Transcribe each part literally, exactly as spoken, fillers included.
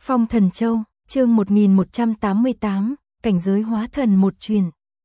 Phong Thần Châu, chương một nghìn một trăm tám mươi tám, cảnh giới hóa thần một truyền.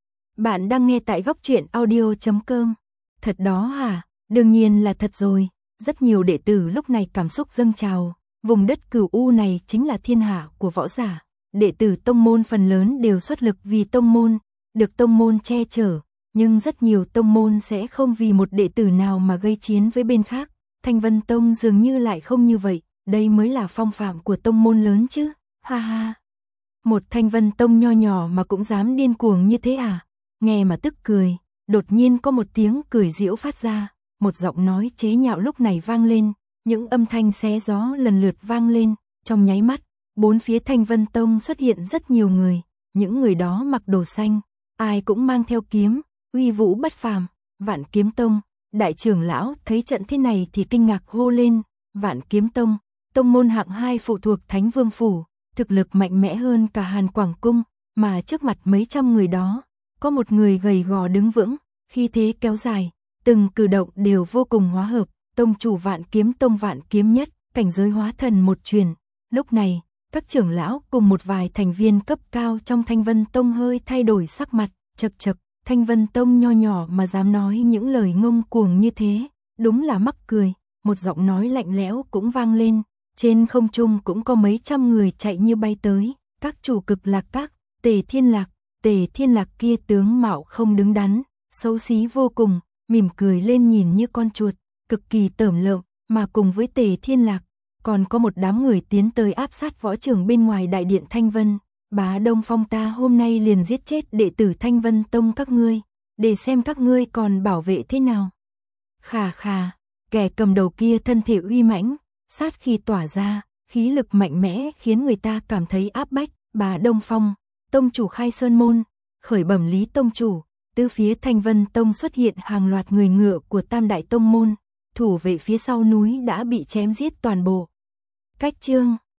Bạn đang nghe tại góc truyện audio chấm com. Thật đó hả? Đương nhiên là thật rồi. Rất nhiều đệ tử lúc này cảm xúc dâng trào. Vùng đất Cửu U này chính là thiên hạ của võ giả. Đệ tử tông môn phần lớn đều xuất lực vì tông môn, được tông môn che chở. Nhưng rất nhiều tông môn sẽ không vì một đệ tử nào mà gây chiến với bên khác. Thanh Vân Tông dường như lại không như vậy. Đây mới là phong phạm của tông môn lớn chứ, ha ha. Một Thanh Vân Tông nho nhỏ mà cũng dám điên cuồng như thế à? Nghe mà tức cười, đột nhiên có một tiếng cười giễu phát ra, một giọng nói chế nhạo lúc này vang lên, những âm thanh xé gió lần lượt vang lên, trong nháy mắt, bốn phía Thanh Vân Tông xuất hiện rất nhiều người, những người đó mặc đồ xanh, ai cũng mang theo kiếm, uy vũ bất phàm. Vạn Kiếm Tông, đại trưởng lão thấy trận thế này thì kinh ngạc hô lên, Vạn Kiếm Tông, tông môn hạng hai phụ thuộc Thánh Vương Phủ, thực lực mạnh mẽ hơn cả Hàn Quảng Cung, mà trước mặt mấy trăm người đó, có một người gầy gò đứng vững, khí thế kéo dài, từng cử động đều vô cùng hóa hợp, tông chủ Vạn Kiếm Tông Vạn Kiếm Nhất, cảnh giới hóa thần một truyền. Lúc này, các trưởng lão cùng một vài thành viên cấp cao trong Thanh Vân Tông hơi thay đổi sắc mặt, chậc chậc, Thanh Vân Tông nho nhỏ mà dám nói những lời ngông cuồng như thế, đúng là mắc cười. Một giọng nói lạnh lẽo cũng vang lên. Trên không trung cũng có mấy trăm người chạy như bay tới, các chủ Cực Lạc Các, Tề Thiên Lạc, Tề Thiên Lạc kia tướng mạo không đứng đắn, xấu xí vô cùng, mỉm cười lên nhìn như con chuột, cực kỳ tởm lợm, mà cùng với Tề Thiên Lạc, còn có một đám người tiến tới áp sát võ trưởng bên ngoài đại điện Thanh Vân. Bá Đông Phong ta hôm nay liền giết chết đệ tử Thanh Vân Tông các ngươi, để xem các ngươi còn bảo vệ thế nào. Khà khà, kẻ cầm đầu kia thân thể uy mãnh, sát khi tỏa ra, khí lực mạnh mẽ khiến người ta cảm thấy áp bách. Bá Đông Phong, tông chủ Khai Sơn Môn, khởi bẩm Lý tông chủ, từ phía Thanh Vân Tông xuất hiện hàng loạt người ngựa của Tam Đại Tông Môn, thủ vệ phía sau núi đã bị chém giết toàn bộ. Cách chương